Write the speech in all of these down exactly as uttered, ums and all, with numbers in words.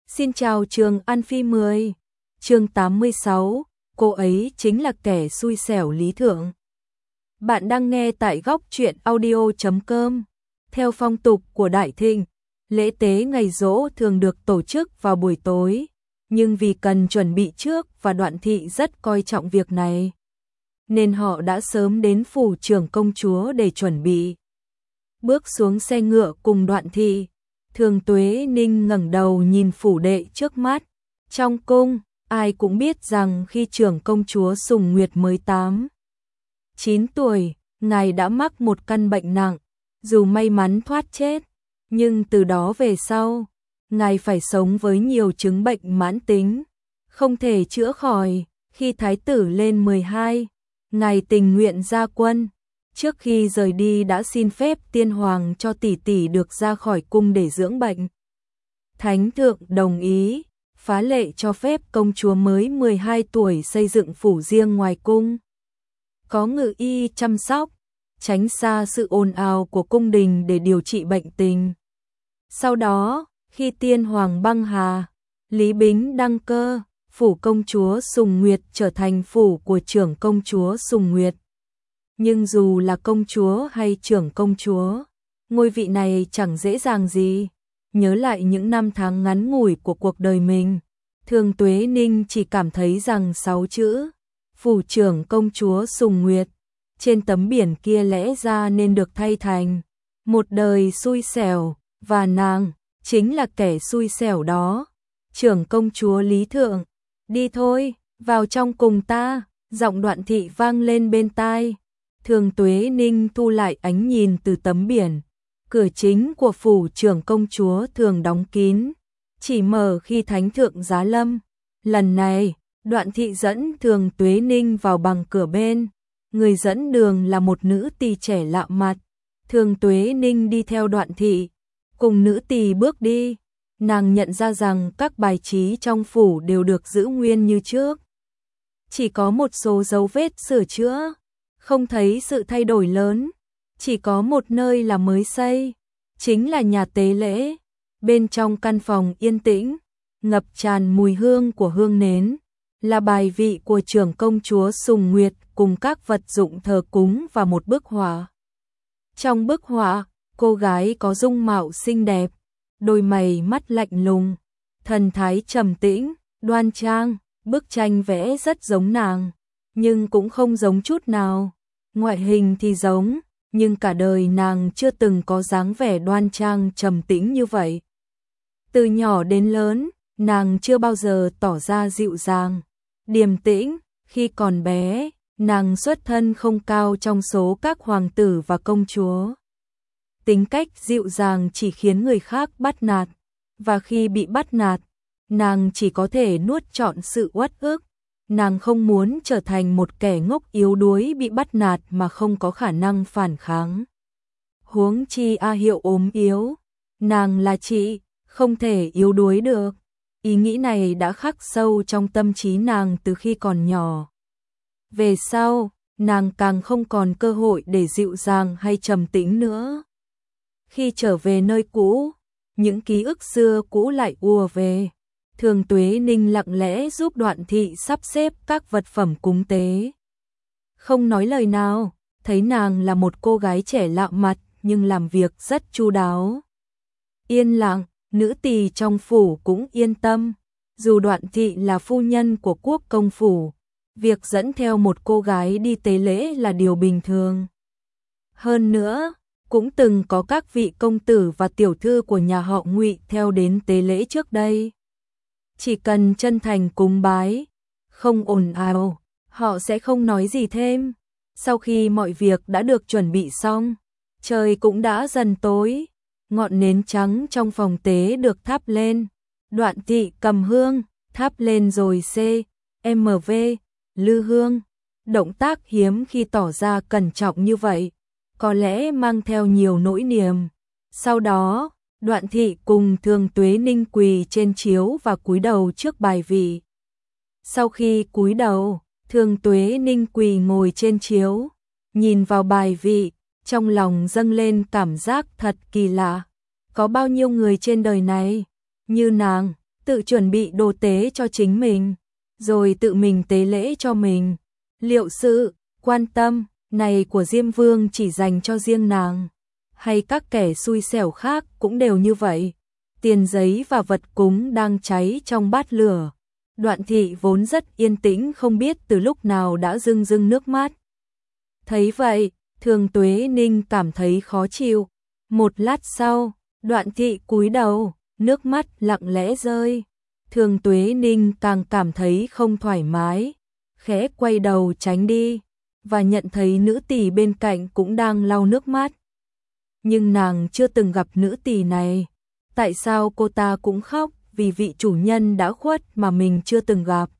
Xin chào Trường An Phi mười. Chương tám mươi sáu, cô ấy chính là kẻ xui xẻo lý thượng. Bạn đang nghe tại góc truyện audio chấm com. Theo phong tục của Đại Thịnh, lễ tế ngày giỗ thường được tổ chức vào buổi tối, nhưng vì cần chuẩn bị trước và Đoạn Thị rất coi trọng việc này, nên họ đã sớm đến phủ trưởng công chúa để chuẩn bị. Bước xuống xe ngựa cùng Đoạn Thị, Thường Tuế Ninh ngẩng đầu nhìn phủ đệ trước mắt. Trong cung, ai cũng biết rằng khi trưởng công chúa Sùng Nguyệt mới tám, chín tuổi, ngài đã mắc một căn bệnh nặng, dù may mắn thoát chết, nhưng từ đó về sau, ngài phải sống với nhiều chứng bệnh mãn tính, không thể chữa khỏi. Khi thái tử lên mười hai, ngài tình nguyện ra quân. Trước khi rời đi đã xin phép tiên hoàng cho tỷ tỷ được ra khỏi cung để dưỡng bệnh. Thánh thượng đồng ý, phá lệ cho phép công chúa mới mười hai tuổi xây dựng phủ riêng ngoài cung. Có ngự y chăm sóc, tránh xa sự ồn ào của cung đình để điều trị bệnh tình. Sau đó, khi tiên hoàng băng hà, Lý Bính đăng cơ, phủ công chúa Sùng Nguyệt trở thành phủ của trưởng công chúa Sùng Nguyệt. Nhưng dù là công chúa hay trưởng công chúa, ngôi vị này chẳng dễ dàng gì. Nhớ lại những năm tháng ngắn ngủi của cuộc đời mình, Thường Tuế Ninh chỉ cảm thấy rằng sáu chữ phủ trưởng công chúa Sùng Nguyệt trên tấm biển kia lẽ ra nên được thay thành một đời xui xẻo, và nàng chính là kẻ xui xẻo đó. Trưởng công chúa Lý Thượng, đi thôi, vào trong cùng ta, giọng Đoạn Thị vang lên bên tai. Thường Tuế Ninh thu lại ánh nhìn từ tấm biển. Cửa chính của phủ trưởng công chúa thường đóng kín, chỉ mở khi thánh thượng giá lâm. Lần này, Đoạn Thị dẫn Thường Tuế Ninh vào bằng cửa bên. Người dẫn đường là một nữ tỳ trẻ lạ mặt. Thường Tuế Ninh đi theo Đoạn Thị, cùng nữ tỳ bước đi. Nàng nhận ra rằng các bài trí trong phủ đều được giữ nguyên như trước, chỉ có một số dấu vết sửa chữa, không thấy sự thay đổi lớn. Chỉ có một nơi là mới xây, chính là nhà tế lễ. Bên trong căn phòng yên tĩnh, ngập tràn mùi hương của hương nến, là bài vị của trưởng công chúa Sùng Nguyệt cùng các vật dụng thờ cúng và một bức họa. Trong bức họa, cô gái có dung mạo xinh đẹp, đôi mày mắt lạnh lùng, thần thái trầm tĩnh, đoan trang. Bức tranh vẽ rất giống nàng, nhưng cũng không giống chút nào. Ngoại hình thì giống, nhưng cả đời nàng chưa từng có dáng vẻ đoan trang trầm tĩnh như vậy. Từ nhỏ đến lớn, nàng chưa bao giờ tỏ ra dịu dàng, điềm tĩnh. Khi còn bé, nàng xuất thân không cao trong số các hoàng tử và công chúa. Tính cách dịu dàng chỉ khiến người khác bắt nạt, và khi bị bắt nạt, nàng chỉ có thể nuốt trọn sự uất ức. Nàng không muốn trở thành một kẻ ngốc yếu đuối bị bắt nạt mà không có khả năng phản kháng. Huống chi A Hiệu ốm yếu, nàng là chị, không thể yếu đuối được. Ý nghĩ này đã khắc sâu trong tâm trí nàng từ khi còn nhỏ. Về sau, nàng càng không còn cơ hội để dịu dàng hay trầm tĩnh nữa. Khi trở về nơi cũ, những ký ức xưa cũ lại ùa về. Thường Tuế Ninh lặng lẽ giúp Đoạn Thị sắp xếp các vật phẩm cúng tế. Không nói lời nào, thấy nàng là một cô gái trẻ lạ mặt nhưng làm việc rất chu đáo. Yên lặng, nữ tỳ trong phủ cũng yên tâm. Dù Đoạn Thị là phu nhân của quốc công phủ, việc dẫn theo một cô gái đi tế lễ là điều bình thường. Hơn nữa, cũng từng có các vị công tử và tiểu thư của nhà họ Ngụy theo đến tế lễ trước đây. Chỉ cần chân thành cúng bái, không ồn ào, họ sẽ không nói gì thêm. Sau khi mọi việc đã được chuẩn bị xong, trời cũng đã dần tối. Ngọn nến trắng trong phòng tế được thắp lên. Đoạn Thị cầm hương, thắp lên rồi C, M V, lư hương. Động tác hiếm khi tỏ ra cẩn trọng như vậy, có lẽ mang theo nhiều nỗi niềm. Sau đó, Đoạn Thị cùng Thường Tuế Ninh quỳ trên chiếu và cúi đầu trước bài vị. Sau khi cúi đầu, Thường Tuế Ninh quỳ ngồi trên chiếu, nhìn vào bài vị, trong lòng dâng lên cảm giác thật kỳ lạ. Có bao nhiêu người trên đời này như nàng, tự chuẩn bị đồ tế cho chính mình, rồi tự mình tế lễ cho mình. Liệu sự quan tâm này của Diêm Vương chỉ dành cho riêng nàng, hay các kẻ xui xẻo khác cũng đều như vậy? Tiền giấy và vật cúng đang cháy trong bát lửa. Đoạn Thị vốn rất yên tĩnh không biết từ lúc nào đã rưng rưng nước mắt. Thấy vậy, Thường Tuế Ninh cảm thấy khó chịu. Một lát sau, Đoạn Thị cúi đầu, nước mắt lặng lẽ rơi. Thường Tuế Ninh càng cảm thấy không thoải mái, khẽ quay đầu tránh đi, và nhận thấy nữ tỳ bên cạnh cũng đang lau nước mắt. Nhưng nàng chưa từng gặp nữ tỳ này. Tại sao cô ta cũng khóc vì vị chủ nhân đã khuất mà mình chưa từng gặp?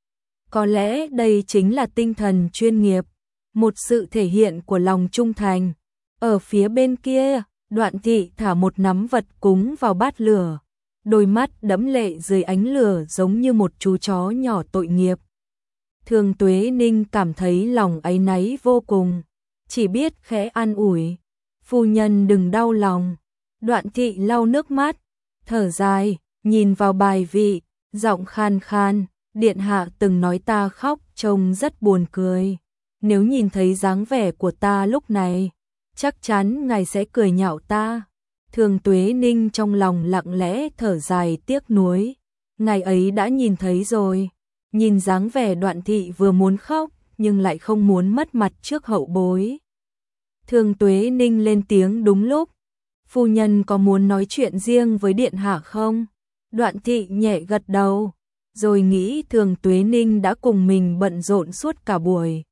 Có lẽ đây chính là tinh thần chuyên nghiệp, một sự thể hiện của lòng trung thành. Ở phía bên kia, Đoạn Thị thả một nắm vật cúng vào bát lửa, đôi mắt đẫm lệ dưới ánh lửa giống như một chú chó nhỏ tội nghiệp. Thường Tuế Ninh cảm thấy lòng áy náy vô cùng, chỉ biết khẽ an ủi, phu nhân đừng đau lòng. Đoạn Thị lau nước mắt, thở dài, nhìn vào bài vị, giọng khan khan, điện hạ từng nói ta khóc trông rất buồn cười. Nếu nhìn thấy dáng vẻ của ta lúc này, chắc chắn ngài sẽ cười nhạo ta. Thường Tuế Ninh trong lòng lặng lẽ thở dài tiếc nuối, ngài ấy đã nhìn thấy rồi. Nhìn dáng vẻ Đoạn Thị vừa muốn khóc nhưng lại không muốn mất mặt trước hậu bối. Thường Tuế Ninh lên tiếng đúng lúc, phu nhân có muốn nói chuyện riêng với điện hạ không? Đoạn Thị nhẹ gật đầu, rồi nghĩ Thường Tuế Ninh đã cùng mình bận rộn suốt cả buổi,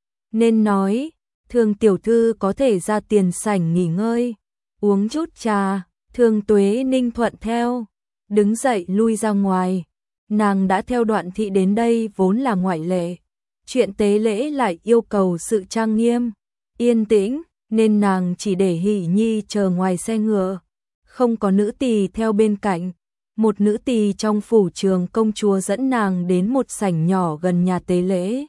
nên nói, Thường tiểu thư có thể ra tiền sảnh nghỉ ngơi, uống chút trà. Thường Tuế Ninh thuận theo, đứng dậy lui ra ngoài. Nàng đã theo Đoạn Thị đến đây vốn là ngoại lệ, chuyện tế lễ lại yêu cầu sự trang nghiêm, yên tĩnh, nên nàng chỉ để Hỷ Nhi chờ ngoài xe ngựa, không có nữ tỳ theo bên cạnh. Một nữ tỳ trong phủ Trường công chúa dẫn nàng đến một sảnh nhỏ gần nhà tế lễ.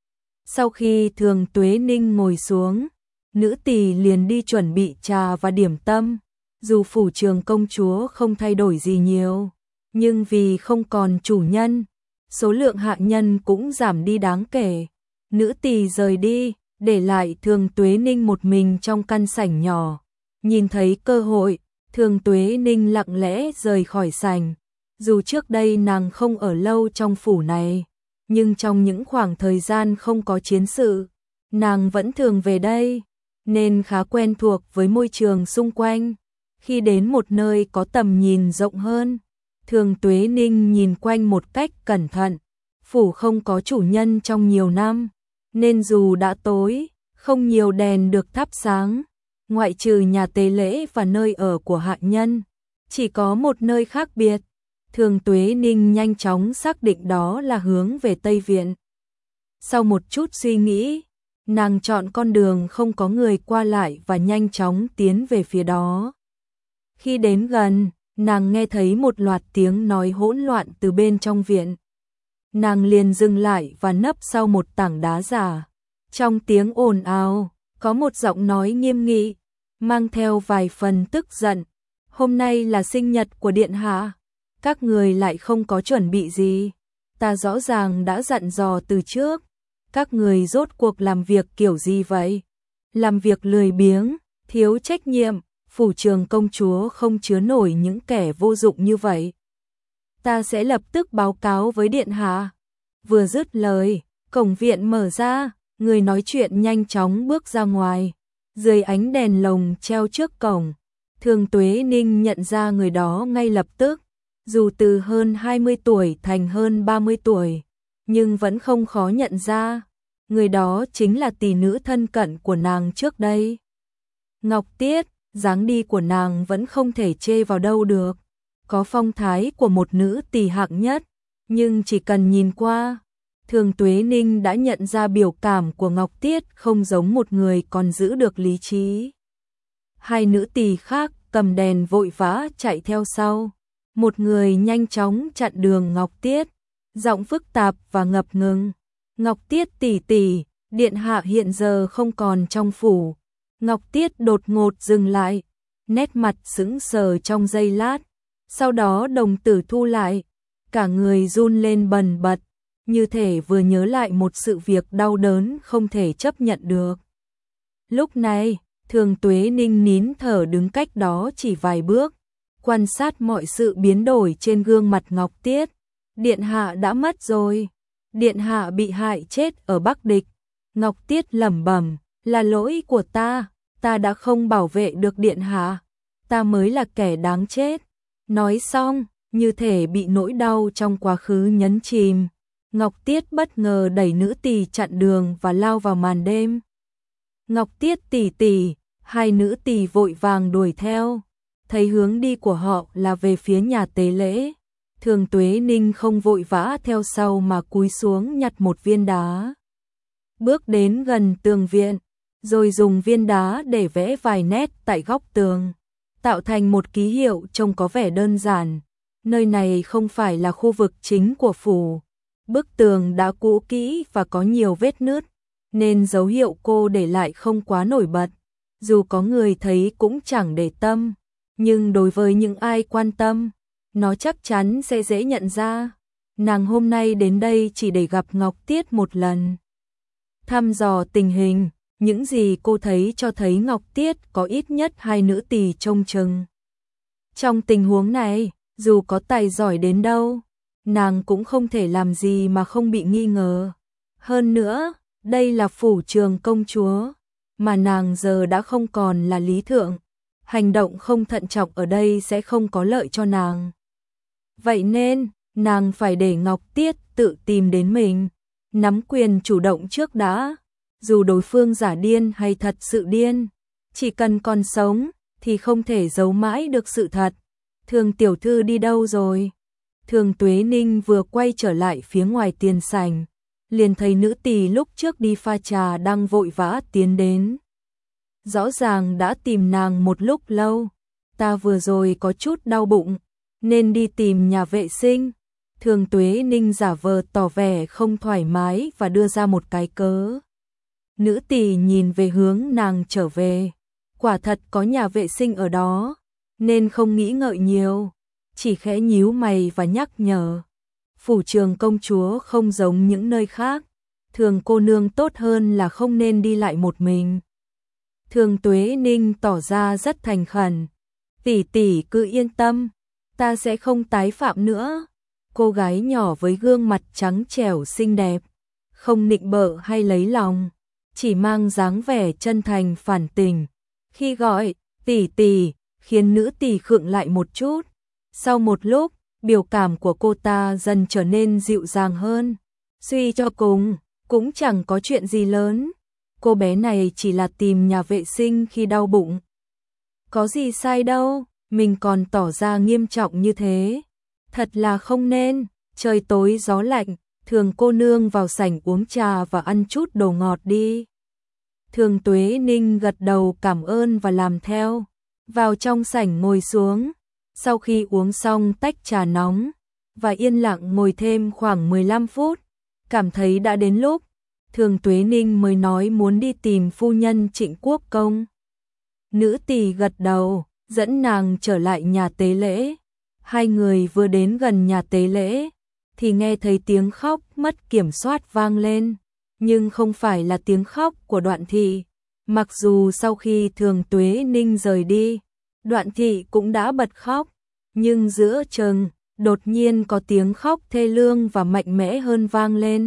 Sau khi Thường Tuế Ninh ngồi xuống, nữ tỳ liền đi chuẩn bị trà và điểm tâm. Dù phủ Trường công chúa không thay đổi gì nhiều, nhưng vì không còn chủ nhân, số lượng hạ nhân cũng giảm đi đáng kể. Nữ tỳ rời đi, để lại Thường Tuế Ninh một mình trong căn sảnh nhỏ. Nhìn thấy cơ hội, Thường Tuế Ninh lặng lẽ rời khỏi sảnh. Dù trước đây nàng không ở lâu trong phủ này, nhưng trong những khoảng thời gian không có chiến sự, nàng vẫn thường về đây, nên khá quen thuộc với môi trường xung quanh. Khi đến một nơi có tầm nhìn rộng hơn, Thường Tuế Ninh nhìn quanh một cách cẩn thận. Phủ không có chủ nhân trong nhiều năm, nên dù đã tối, không nhiều đèn được thắp sáng. Ngoại trừ nhà tế lễ và nơi ở của hạ nhân, chỉ có một nơi khác biệt. Thường Tuế Ninh nhanh chóng xác định đó là hướng về Tây Viện. Sau một chút suy nghĩ, nàng chọn con đường không có người qua lại và nhanh chóng tiến về phía đó. Khi đến gần, nàng nghe thấy một loạt tiếng nói hỗn loạn từ bên trong viện. Nàng liền dừng lại và nấp sau một tảng đá giả. Trong tiếng ồn ào, có một giọng nói nghiêm nghị, mang theo vài phần tức giận. Hôm nay là sinh nhật của điện hạ, các người lại không có chuẩn bị gì. Ta rõ ràng đã dặn dò từ trước, các người rốt cuộc làm việc kiểu gì vậy? Làm việc lười biếng, thiếu trách nhiệm, phủ Trường công chúa không chứa nổi những kẻ vô dụng như vậy. Ta sẽ lập tức báo cáo với điện hạ. Vừa dứt lời, cổng viện mở ra, người nói chuyện nhanh chóng bước ra ngoài. Dưới ánh đèn lồng treo trước cổng, Thường Tuế Ninh nhận ra người đó ngay lập tức. Dù từ hơn hai mươi tuổi thành hơn ba mươi tuổi, nhưng vẫn không khó nhận ra. Người đó chính là tỷ nữ thân cận của nàng trước đây. Ngọc Tiết, dáng đi của nàng vẫn không thể chê vào đâu được. Có phong thái của một nữ tỷ hạng nhất, nhưng chỉ cần nhìn qua, Thường Tuế Ninh đã nhận ra biểu cảm của Ngọc Tiết không giống một người còn giữ được lý trí. Hai nữ tỳ khác cầm đèn vội vã chạy theo sau. Một người nhanh chóng chặn đường Ngọc Tiết, giọng phức tạp và ngập ngừng. Ngọc Tiết tỷ tỷ, điện hạ hiện giờ không còn trong phủ. Ngọc Tiết đột ngột dừng lại, nét mặt sững sờ trong giây lát, sau đó đồng tử thu lại, cả người run lên bần bật, như thể vừa nhớ lại một sự việc đau đớn không thể chấp nhận được. Lúc này, Thường Tuế Ninh nín thở đứng cách đó chỉ vài bước, quan sát mọi sự biến đổi trên gương mặt Ngọc Tiết. Điện hạ đã mất rồi, điện hạ bị hại chết ở Bắc Địch. Ngọc Tiết lẩm bẩm, là lỗi của ta, ta đã không bảo vệ được điện hạ, ta mới là kẻ đáng chết. Nói xong, như thể bị nỗi đau trong quá khứ nhấn chìm, Ngọc Tiết bất ngờ đẩy nữ tỳ chặn đường và lao vào màn đêm. Ngọc Tiết tỷ tỷ, hai nữ tỳ vội vàng đuổi theo, thấy hướng đi của họ là về phía nhà tế lễ. Thường Tuế Ninh không vội vã theo sau mà cúi xuống nhặt một viên đá. Bước đến gần tường viện, rồi dùng viên đá để vẽ vài nét tại góc tường, tạo thành một ký hiệu trông có vẻ đơn giản. Nơi này không phải là khu vực chính của phủ. Bức tường đã cũ kỹ và có nhiều vết nứt, nên dấu hiệu cô để lại không quá nổi bật. Dù có người thấy cũng chẳng để tâm, nhưng đối với những ai quan tâm, nó chắc chắn sẽ dễ nhận ra. Nàng hôm nay đến đây chỉ để gặp Ngọc Tiết một lần, thăm dò tình hình. Những gì cô thấy cho thấy Ngọc Tiết có ít nhất hai nữ tỳ trông chừng. Trong tình huống này, dù có tài giỏi đến đâu, nàng cũng không thể làm gì mà không bị nghi ngờ. Hơn nữa, đây là phủ Trường công chúa, mà nàng giờ đã không còn là lý thượng. Hành động không thận trọng ở đây sẽ không có lợi cho nàng. Vậy nên, nàng phải để Ngọc Tiết tự tìm đến mình, nắm quyền chủ động trước đã. Dù đối phương giả điên hay thật sự điên, chỉ cần còn sống thì không thể giấu mãi được sự thật. Thường tiểu thư đi đâu rồi? Thường Tuế Ninh vừa quay trở lại phía ngoài tiền sảnh, liền thấy nữ tỳ lúc trước đi pha trà đang vội vã tiến đến. Rõ ràng đã tìm nàng một lúc lâu, ta vừa rồi có chút đau bụng, nên đi tìm nhà vệ sinh. Thường Tuế Ninh giả vờ tỏ vẻ không thoải mái và đưa ra một cái cớ. Nữ tỳ nhìn về hướng nàng trở về, quả thật có nhà vệ sinh ở đó, nên không nghĩ ngợi nhiều, chỉ khẽ nhíu mày và nhắc nhở. Phủ Trường công chúa không giống những nơi khác, Thường cô nương tốt hơn là không nên đi lại một mình. Thường Tuế Ninh tỏ ra rất thành khẩn, tỷ tỷ cứ yên tâm, ta sẽ không tái phạm nữa. Cô gái nhỏ với gương mặt trắng trẻo xinh đẹp, không nịnh bợ hay lấy lòng, chỉ mang dáng vẻ chân thành phản tình. Khi gọi tỷ tỷ, khiến nữ tỳ khựng lại một chút. Sau một lúc, biểu cảm của cô ta dần trở nên dịu dàng hơn. Suy cho cùng, cũng chẳng có chuyện gì lớn. Cô bé này chỉ là tìm nhà vệ sinh khi đau bụng. Có gì sai đâu, mình còn tỏ ra nghiêm trọng như thế. Thật là không nên. Trời tối gió lạnh, Thường cô nương vào sảnh uống trà và ăn chút đồ ngọt đi. Thường Tuế Ninh gật đầu cảm ơn và làm theo. Vào trong sảnh ngồi xuống. Sau khi uống xong tách trà nóng và yên lặng ngồi thêm khoảng mười lăm phút, cảm thấy đã đến lúc, Thường Tuế Ninh mới nói muốn đi tìm phu nhân Trịnh Quốc công. Nữ tỳ gật đầu, dẫn nàng trở lại nhà tế lễ. Hai người vừa đến gần nhà tế lễ thì nghe thấy tiếng khóc mất kiểm soát vang lên, nhưng không phải là tiếng khóc của Đoạn thị. Mặc dù sau khi Thường Tuế Ninh rời đi, Đoạn thị cũng đã bật khóc, nhưng giữa chừng, đột nhiên có tiếng khóc thê lương và mạnh mẽ hơn vang lên,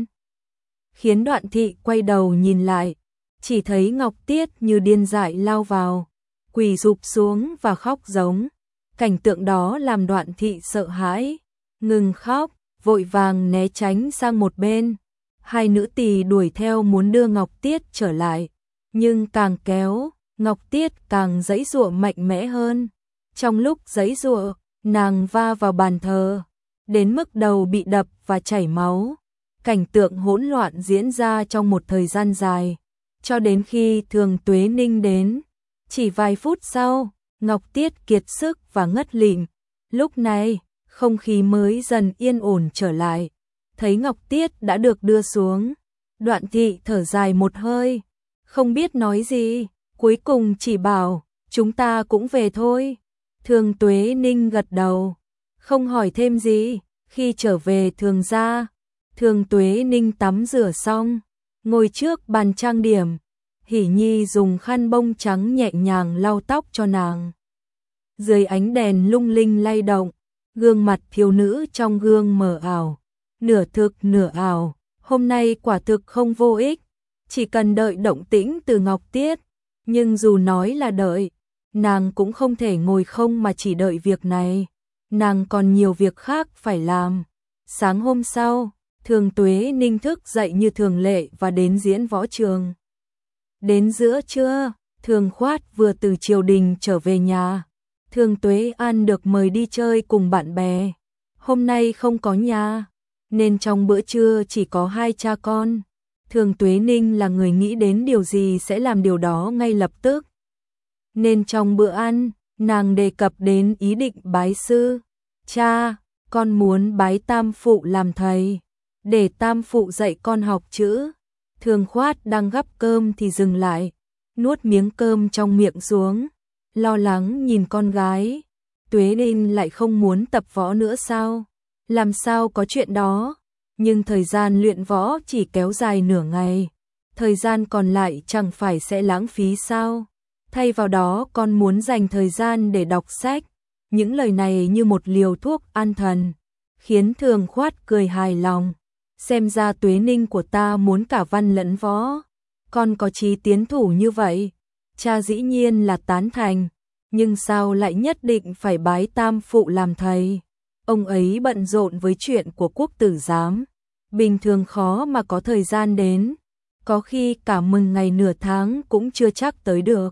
khiến Đoạn thị quay đầu nhìn lại, chỉ thấy Ngọc Tiết như điên dại lao vào, quỳ rụp xuống và khóc giống. Cảnh tượng đó làm Đoạn thị sợ hãi, ngừng khóc, vội vàng né tránh sang một bên. Hai nữ tỳ đuổi theo muốn đưa Ngọc Tiết trở lại, nhưng càng kéo, Ngọc Tiết càng giãy giụa mạnh mẽ hơn. Trong lúc giãy giụa, nàng va vào bàn thờ, đến mức đầu bị đập và chảy máu. Cảnh tượng hỗn loạn diễn ra trong một thời gian dài, cho đến khi Thường Tuế Ninh đến. Chỉ vài phút sau, Ngọc Tiết kiệt sức và ngất lịm. Lúc này, không khí mới dần yên ổn trở lại. Thấy Ngọc Tiết đã được đưa xuống, Đoạn thị thở dài một hơi, không biết nói gì, cuối cùng chỉ bảo, chúng ta cũng về thôi. Thường Tuế Ninh gật đầu, không hỏi thêm gì. Khi trở về Thường gia, Thường Tuế Ninh tắm rửa xong, ngồi trước bàn trang điểm, Hỷ Nhi dùng khăn bông trắng nhẹ nhàng lau tóc cho nàng. Dưới ánh đèn lung linh lay động, gương mặt thiếu nữ trong gương mờ ảo, nửa thực nửa ảo, hôm nay quả thực không vô ích, chỉ cần đợi động tĩnh từ Ngọc Tiết, nhưng dù nói là đợi, nàng cũng không thể ngồi không mà chỉ đợi việc này, nàng còn nhiều việc khác phải làm. Sáng hôm sau, Thường Tuế Ninh thức dậy như thường lệ và đến diễn võ trường. Đến giữa trưa, Thường Khoát vừa từ triều đình trở về nhà. Thường Tuế An được mời đi chơi cùng bạn bè. Hôm nay không có nhà, nên trong bữa trưa chỉ có hai cha con. Thường Tuế Ninh là người nghĩ đến điều gì sẽ làm điều đó ngay lập tức. Nên trong bữa ăn, nàng đề cập đến ý định bái sư. Cha, con muốn bái Tam Phụ làm thầy, để Tam Phụ dạy con học chữ. Thường Khoát đang gắp cơm thì dừng lại, nuốt miếng cơm trong miệng xuống, lo lắng nhìn con gái. Tuế Ninh lại không muốn tập võ nữa sao? Làm sao có chuyện đó? Nhưng thời gian luyện võ chỉ kéo dài nửa ngày, thời gian còn lại chẳng phải sẽ lãng phí sao? Thay vào đó con muốn dành thời gian để đọc sách. Những lời này như một liều thuốc an thần, khiến Thường Khoát cười hài lòng. Xem ra Tuế Ninh của ta muốn cả văn lẫn võ. Con có chí tiến thủ như vậy, cha dĩ nhiên là tán thành, nhưng sao lại nhất định phải bái Tam Phụ làm thầy? Ông ấy bận rộn với chuyện của quốc tử giám, bình thường khó mà có thời gian đến, có khi cả mừng ngày nửa tháng cũng chưa chắc tới được.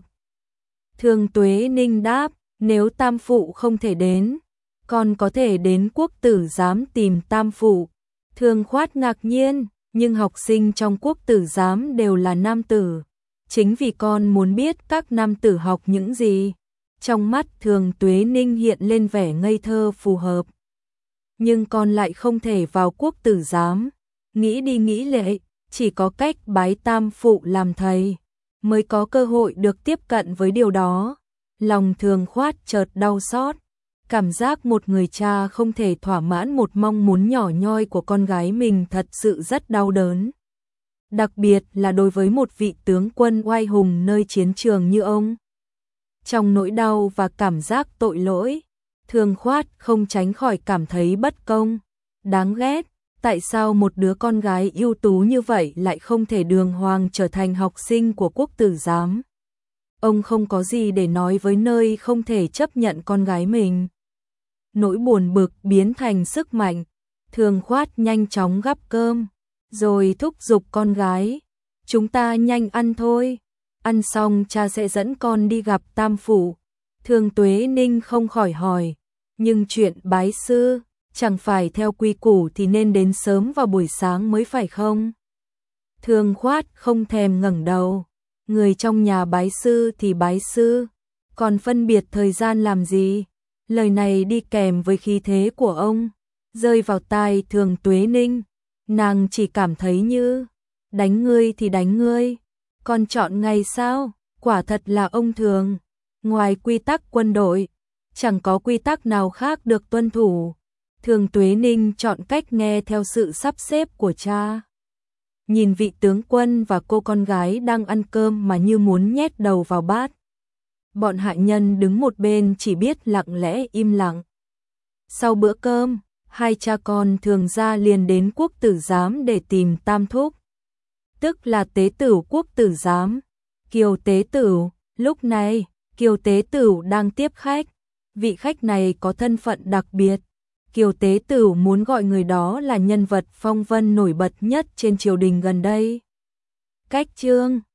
Thường Tuế Ninh đáp, nếu Tam Phụ không thể đến, con có thể đến quốc tử giám tìm Tam Phụ. Thường Khoát ngạc nhiên, nhưng học sinh trong quốc tử giám đều là nam tử. Chính vì con muốn biết các nam tử học những gì. Trong mắt Thường Tuế Ninh hiện lên vẻ ngây thơ phù hợp. Nhưng con lại không thể vào quốc tử giám. Nghĩ đi nghĩ lại, chỉ có cách bái Tam Phụ làm thầy, mới có cơ hội được tiếp cận với điều đó. Lòng Thường Khoát chợt đau xót. Cảm giác một người cha không thể thỏa mãn một mong muốn nhỏ nhoi của con gái mình thật sự rất đau đớn. Đặc biệt là đối với một vị tướng quân oai hùng nơi chiến trường như ông. Trong nỗi đau và cảm giác tội lỗi, Thường Khoát không tránh khỏi cảm thấy bất công, đáng ghét. Tại sao một đứa con gái ưu tú như vậy lại không thể đường hoàng trở thành học sinh của quốc tử giám? Ông không có gì để nói với nơi không thể chấp nhận con gái mình. Nỗi buồn bực biến thành sức mạnh, Thường Khoát nhanh chóng gắp cơm, rồi thúc giục con gái, chúng ta nhanh ăn thôi, ăn xong cha sẽ dẫn con đi gặp Tam Phụ. Thường Tuế Ninh không khỏi hỏi, nhưng chuyện bái sư, chẳng phải theo quy củ thì nên đến sớm vào buổi sáng mới phải không? Thường Khoát không thèm ngẩng đầu, người trong nhà bái sư thì bái sư, còn phân biệt thời gian làm gì? Lời này đi kèm với khí thế của ông, rơi vào tai Thường Tuế Ninh, nàng chỉ cảm thấy như, đánh ngươi thì đánh ngươi, còn chọn ngày sao? Quả thật là ông Thường, ngoài quy tắc quân đội, chẳng có quy tắc nào khác được tuân thủ. Thường Tuế Ninh chọn cách nghe theo sự sắp xếp của cha. Nhìn vị tướng quân và cô con gái đang ăn cơm mà như muốn nhét đầu vào bát. Bọn hạ nhân đứng một bên chỉ biết lặng lẽ im lặng. Sau bữa cơm, hai cha con Thường gia liền đến quốc tử giám để tìm Tam Thúc, tức là tế tửu quốc tử giám, Kiều tế tửu. Lúc này, Kiều tế tửu đang tiếp khách. Vị khách này có thân phận đặc biệt. Kiều tế tửu muốn gọi người đó là nhân vật phong vân nổi bật nhất trên triều đình gần đây. Cách chương